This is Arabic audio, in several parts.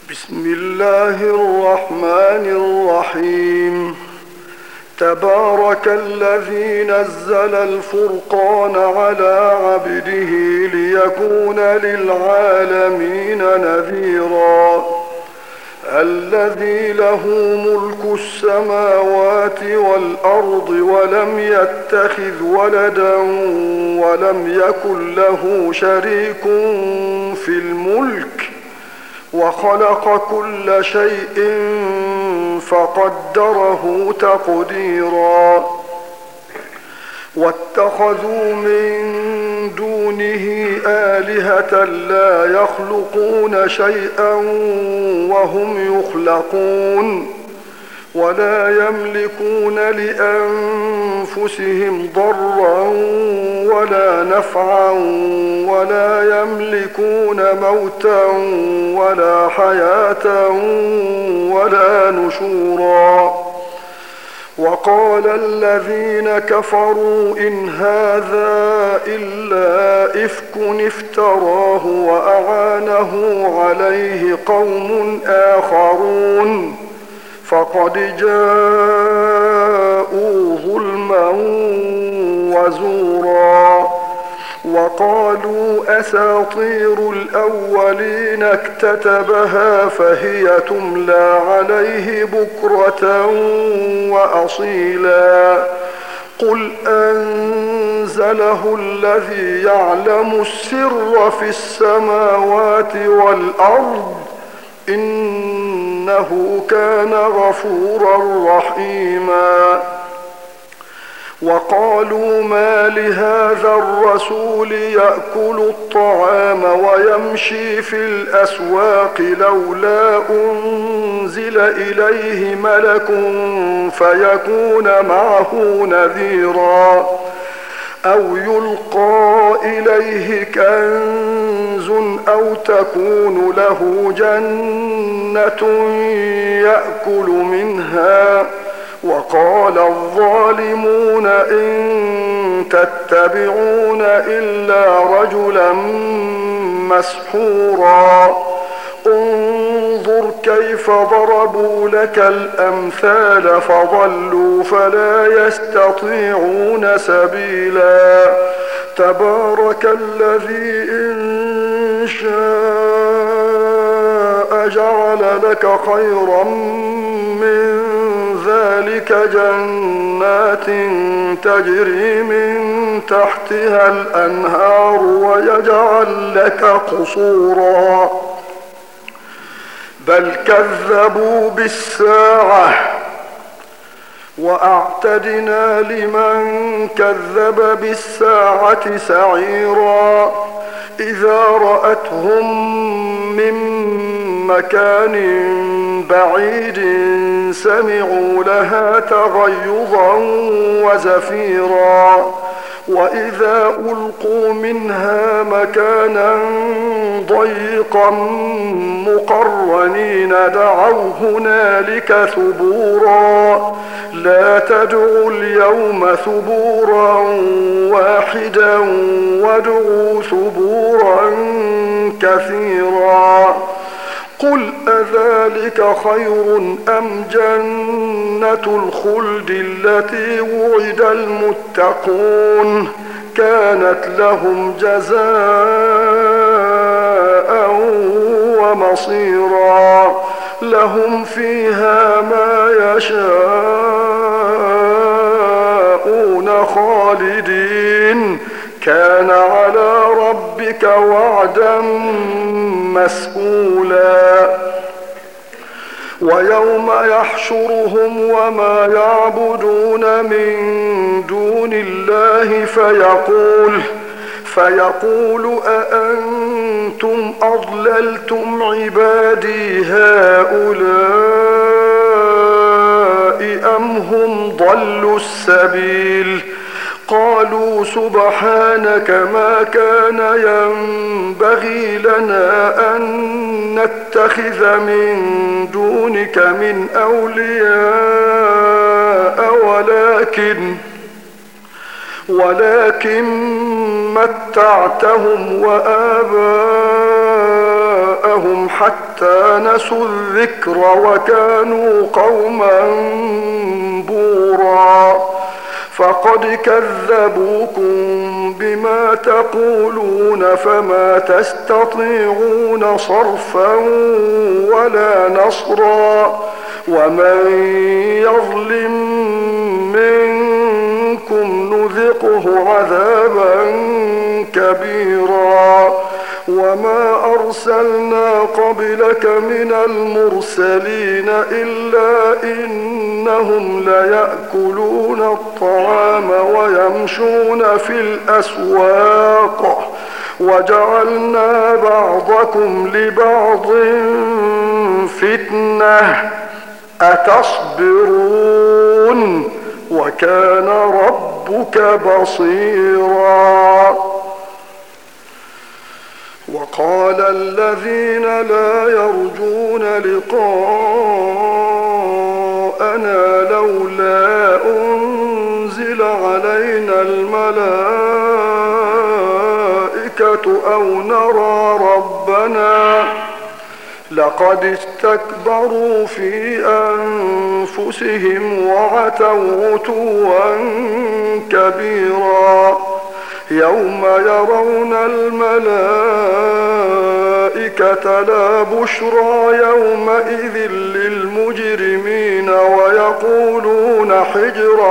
بسم الله الرحمن الرحيم. تبارك الذي نزل الفرقان على عبده ليكون للعالمين نذيرا. الذي له ملك السماوات والأرض ولم يتخذ ولدا ولم يكن له شريك في الملك وخلق كل شيء فقدره تقديرا. واتخذوا من دونه آلهة لا يخلقون شيئا وهم يخلقون ولا يملكون لأنفسهم ضرا ولا نفعا ولا يملكون موتا ولا حياة ولا نشورا. وقال الذين كفروا إن هذا إلا إفك افتراه وأعانه عليه قوم آخرون فقد جاءوا ظلما وزورا. وقالوا أساطير الأولين اكتتبها فهي تملى عليه بكرة وأصيلا. قل أنزله الذي يعلم السر في السماوات والأرض إنه كان غفورا رحيما. وقالوا ما لهذا الرسول يأكل الطعام ويمشي في الأسواق لولا أنزل إليه ملك فيكون معه نذيرا أو يلقى إليه كنز أو تكون له جنة يأكل منها. وقال الظالمون إن تتبعون إلا رجلا مسحورا. انظر كيف ضربوا لك الأمثال فضلوا فلا يستطيعون سبيلا. تبارك الذي إن شاء جعل لك خيرا من ذلك جنات تجري من تحتها الأنهار ويجعل لك قصورا. بل كذبوا بالساعة وأعتدنا لمن كذب بالساعة سعيرا. إذا رأتهم من مكان بعيد سمعوا لها تغيظا وزفيرا. وإذا ألقوا منها مكانا ضيقا مقرنين دعوا هنالك ثبورا. لا تدعوا اليوم ثبورا واحدا وادعوا ثبورا كثيرا. قل أذلك خير أم جنة الخلد التي وعد المتقون كانت لهم جزاء ومصيرا. لهم فيها ما يشاءون خالدين كان على ربك وعدا مسئولا. ويوم يحشرهم وما يعبدون من دون الله فيقول أأنتم أضللتم عبادي هؤلاء أم هم ضلوا السبيل. قالوا سبحانك ما كان ينبغي لنا أن نتخذ من دونك من أولياء ولكن متعتهم وآباءهم حتى نسوا الذكر وكانوا قوما بورا فقد كذبوكم بما تقولون فما تستطيعون صرفا ولا نصرا ومن يظلم منكم نذقه عذابا كبيرا وما أرسلنا قبلك من المرسلين إلا إنهم ليأكلون الطعام ويمشون في الأسواق وجعلنا بعضكم لبعض فتنة أتصبرون وكان ربك بصيرا وقال الذين لا يرجون لقاءنا لولا أنزل علينا الملائكة أو نرى ربنا لقد استكبروا في أنفسهم وعتوا عتوا كبيرا يوم يرون الملائكة لا بشرى يومئذ للمجرمين ويقولون حجرا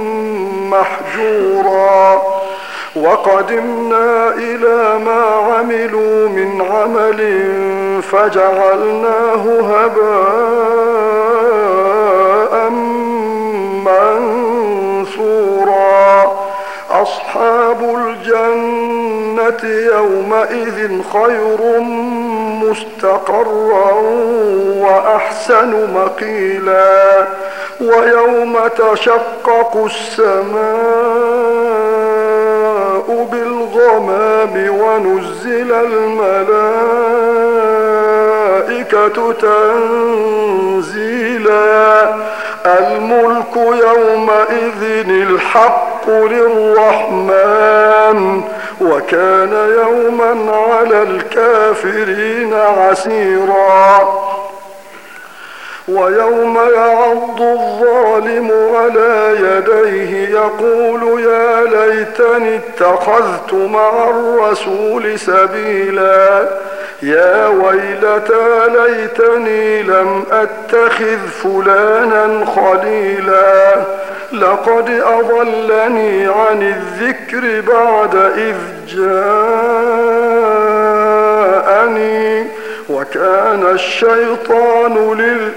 محجورا وقدمنا إلى ما عملوا من عمل فجعلناه هباء منثورا أصحاب الجنة يومئذ خير مستقرا وأحسن مقيلا ويوم تشقق السماء بالغمام ونزل الملائكة تنزيلا الملك يومئذ الحق للرحمن وكان يوما على الكافرين عسيرا ويوم يعض الظالم على يديه يقول يا ليتني اتخذت مع الرسول سبيلا يا ويلتى ليتني لم أتخذ فلانا خليلا لقد أضلني عن الذكر بعد إذ جاءني وكان الشيطان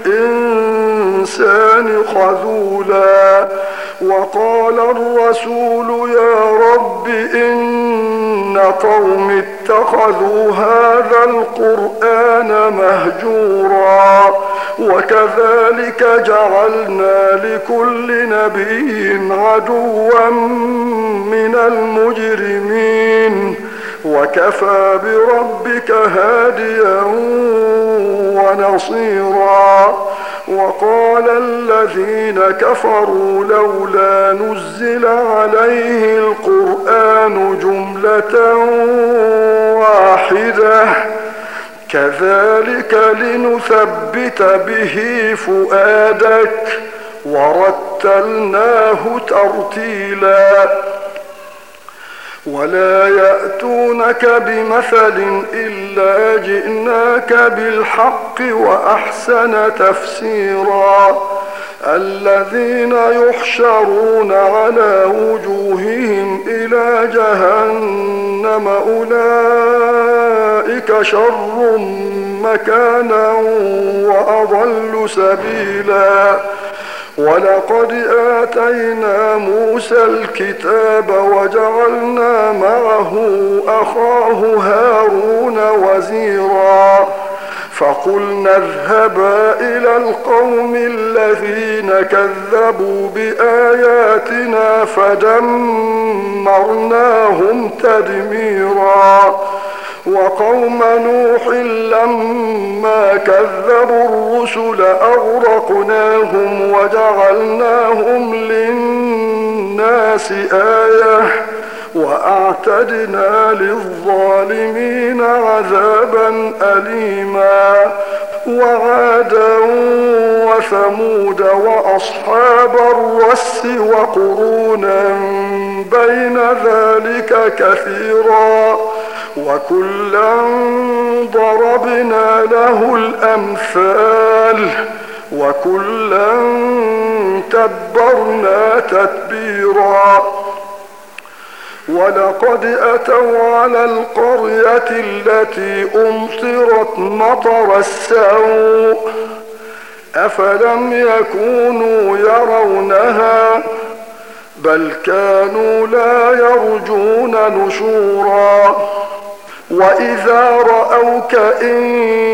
للإنسان خذولا وقال الرسول يا رب إن قوم اتخذوا هذا القرآن مهجورا وكذلك جعلنا لكل نبي عدوا من المجرمين وكفى بربك هاديا ونصيرا وقال الذين كفروا لولا نزل عليه القرآن جملة واحدة كذلك لنثبت به فؤادك ورتلناه ترتيلا ولا يأتونك بمثل إلا جئناك بالحق وأحسن تفسيرا الذين يحشرون على وجوههم إلى جهنم أولئك شر مكانا وأضل سبيلا ولقد آتينا موسى الكتاب وجعلنا معه أخاه هارون وزيرا فقلنا اذهبا إلى القوم الذين كذبوا بآياتنا فدمرناهم تدميرا وقوم نوح لما كذبوا الرسل أغرقناهم وجعلناهم للناس آية وأعتدنا للظالمين عذابا أليما وعادا وثمود وأصحاب الرس وقرونا بين ذلك كثيرا وكلا ضربنا له الأمثال وكلا تبرنا تتبيرا ولقد أتوا على القرية التي أمطرت مطر السوء أفلم يكونوا يرونها بل كانوا لا يرجون نشورا وإذا رأوك إن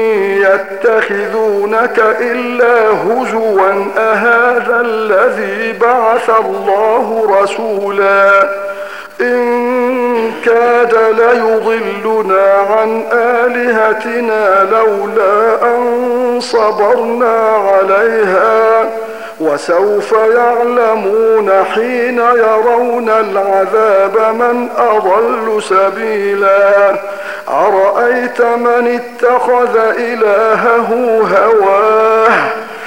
يتخذونك إلا هزوا أهذا الذي بعث الله رسولا إن كاد ليضلنا عن آلهتنا لولا أن صبرنا عليها وسوف يعلمون حين يرون العذاب من أضل سبيلا أرأيت من اتخذ إلهه هواه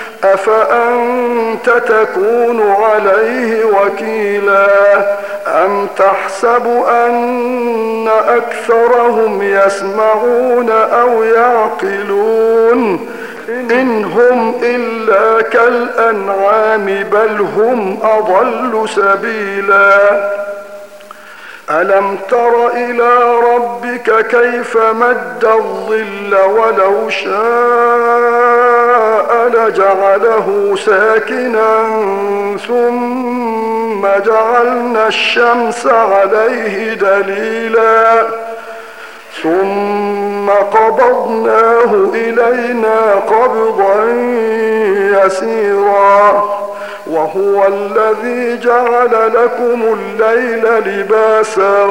أفأنت تكون عليه وكيلا أم تحسب أن أكثرهم يسمعون أو يعقلون إن هم إلا كالأنعام بل هم أضل سبيلا ألم تر إلى ربك كيف مد الظل ولو شاء لجعله ساكنا ثم جعلنا الشمس عليه دليلا ثم قبضناه إلينا قبضا يسيرا وهو الذي جعل لكم الليل لباسا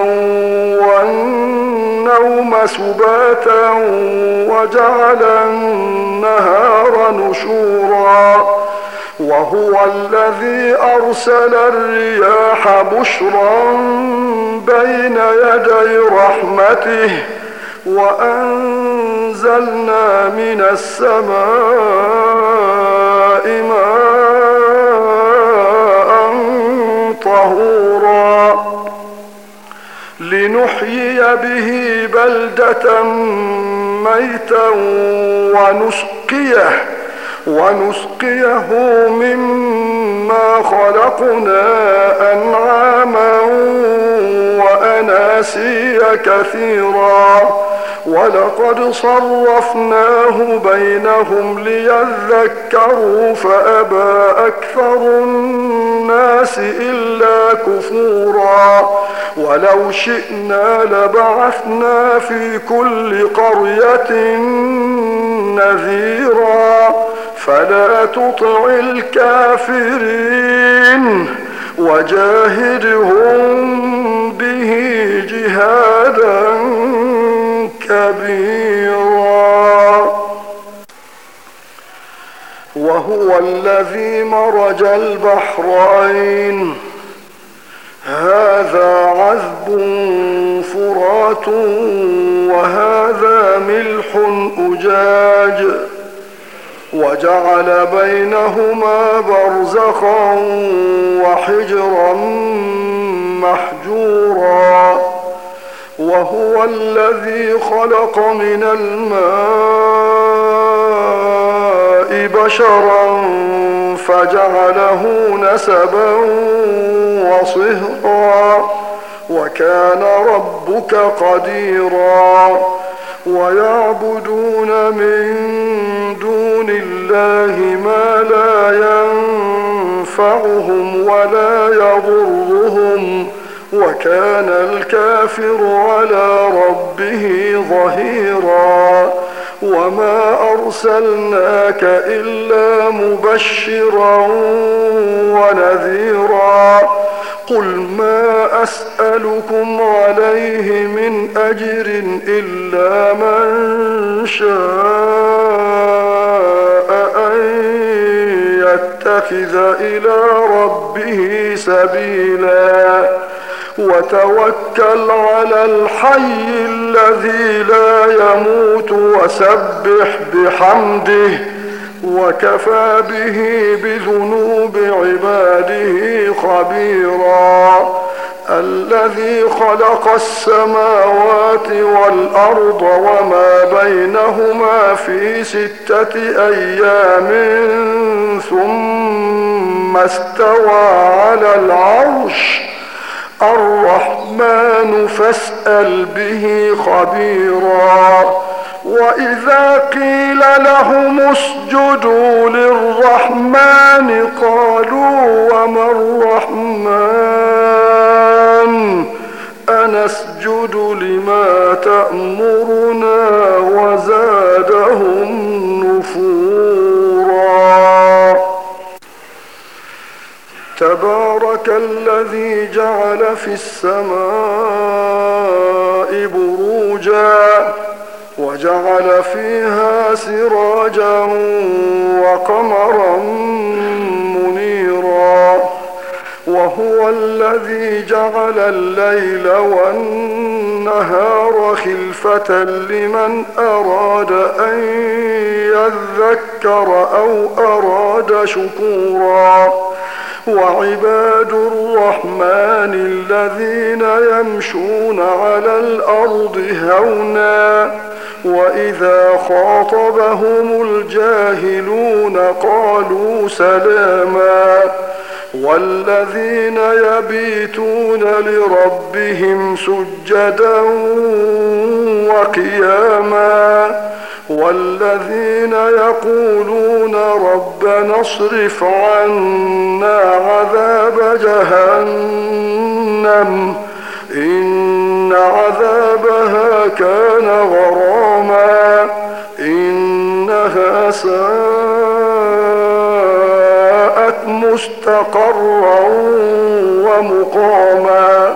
والنوم سباتا وجعل النهار نشورا وهو الذي أرسل الرياح بشرا بين يدي رحمته وأنزلنا من السماء ماء طهورا لنحيي به بلدة ميتا ونسقيه مما خلقنا أنعاما وأناسيا كثيرا ولقد صرفناه بينهم ليذكروا فأبى أكثر الناس إلا كفورا ولو شئنا لبعثنا في كل قرية نذيرا فلا تطع الكافرين وجاهدهم به جهادا كبيرا وهو الذي مرج البحرين هذا عذب فرات وهذا ملح أجاج وجعل بينهما برزخا وحجرا محجورا وهو الذي خلق من الماء بشرا فجعله نسبا وصهرا وكان ربك قديرا ويعبدون من دون الله ما لا ينفعهم ولا يضرهم وكان الكافر على ربه ظهيرا وما أرسلناك إلا مبشرا ونذيرا قل ما أسألكم عليه من أجر إلا من شاء أن يتخذ إلى ربه سبيلا وتوكل على الحي الذي لا يموت وسبح بحمده وكفى به بذنوب عباده خبيرا. الذي خلق السماوات والأرض وما بينهما في 6 أيام ثم استوى على العرش الرحمن فاسأل به خبيرا. وإذا قيل لهم اسجدوا للرحمن قالوا وما الرحمن أنسجد لما تأمرنا وزادهم نفورا. تبارك الذي جعل في السماء بروجا وجعل فيها سراجا وقمرا منيرا. وهو الذي جعل الليل والنهار خلفة لمن أراد أن يذكر أو أراد شكورا. وعباد الرحمن الذين يمشون على الأرض هونا وإذا خاطبهم الجاهلون قالوا سلاما. والذين يبيتون لربهم سجدا وقياما. والذين يقولون ربنا اصرف عنا عذاب جهنم إن عذابها كان غراما إنها ساءت مستقرا ومقاما.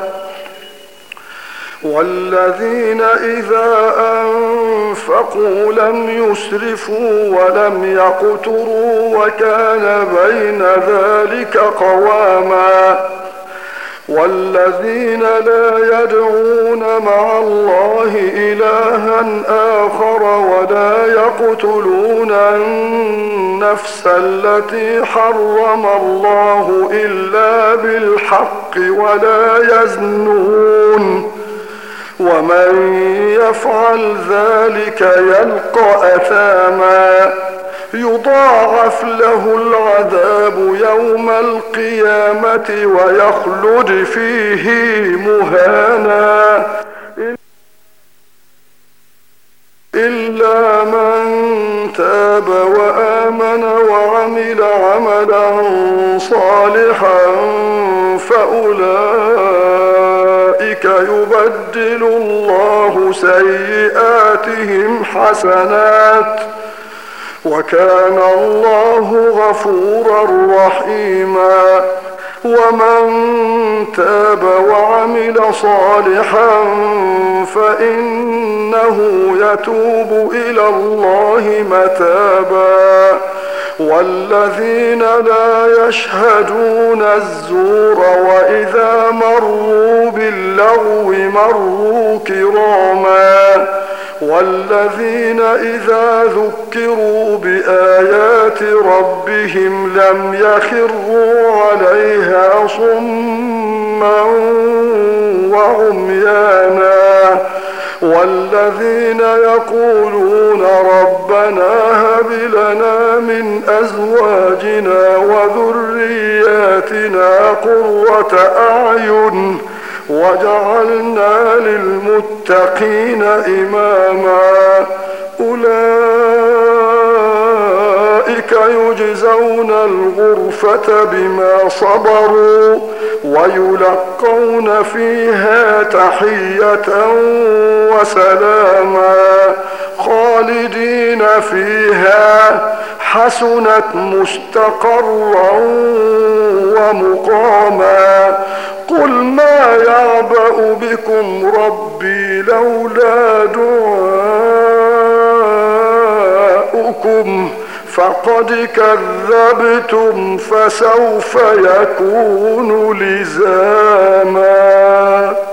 والذين إذا أنفقوا لم يسرفوا ولم يقتروا وكان بين ذلك قواما. والذين لا يدعون مع الله إلها آخر ولا يقتلون النفس التي حرم الله إلا بالحق ولا يزنون ومن يفعل ذلك يلقى أثاما يضاعف له العذاب يوم القيامة ويخلد فيه مهانا إلا من تاب وآمن وعمل عملا صالحا فأولئك يبدل الله سيئاتهم حسنات وكان الله غفورا رحيما. ومن تاب وعمل صالحا فإنه يتوب إلى الله متابا. والذين لا يشهدون الزور وإذا مروا باللغو مروا كراما. والذين إذا ذكروا بآيات ربهم لم يخروا عليها صما وعميانا. والذين يقولون ربنا هب لنا من أزواجنا وذرياتنا قرة أعين وجعلنا للمتقين إماما. أولئك يجزون الغرفة بما صبروا ويلقون فيها تحية وسلاما خالدين فيها حسنت مستقرا ومقاما. قل ما يعبأ بكم ربي لولا دعاؤكم فقد كذبتم فسوف يكون لزاما